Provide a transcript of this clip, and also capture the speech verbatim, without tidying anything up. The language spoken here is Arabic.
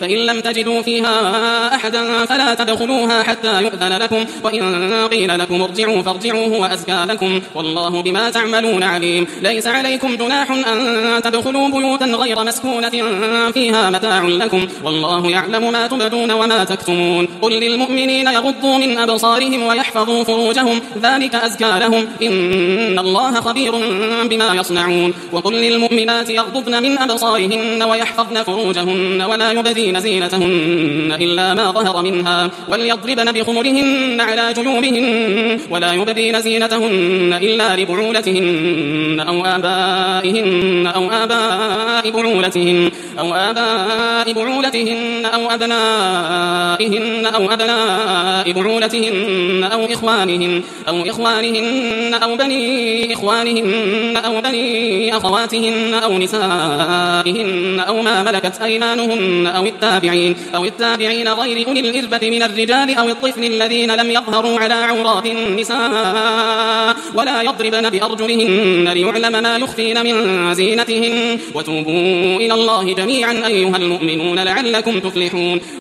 فإن لم تجدوا فيها أحدا فلا تدخلوها حتى يؤذن لكم، وإن قيل لكم ارجعوا فارجعوا هو أزكى لكم، والله بما تعملون عليم. ليس عليكم جناح أن تدخلوا بيوتا غير مسكونة فيها متاع لكم، والله يعلم ما تبدون وما تكتمون. قل للمؤمنين يغضوا من أبصارهم ويحفظوا فروجهم ذلك أزكى لهم، إن الله خبير بما يصنعون. وقل للمؤمنات يغضضن من أبصارهن ويحفظن فروجهن ولا يبدين زينتهن إلا ما ظهر منها، وليضربن بخمرهن على جيوبهن ولا يبدين زينتهن إلا لبعولتهن أو آبائهن أو آباء بعولتهن أو آباء بعولتهن أو أبنائهن أو أبناء بعولتهن أو إخوانهن أو إخوانهن أو بني إخوانهن أو بني أخواتهن أو نسائهن أو ما ملكت أيمانهن أو التابعين أو التابعين غير أولي الإربة من الرجال أو الطفل الذين لم يظهروا على عورات النساء، ولا يضربن بأرجلهن ليعلم ما يخفين من زينتهن، وتوبوا إلى الله جميعا أيها المؤمنون لعلكم تفلحون.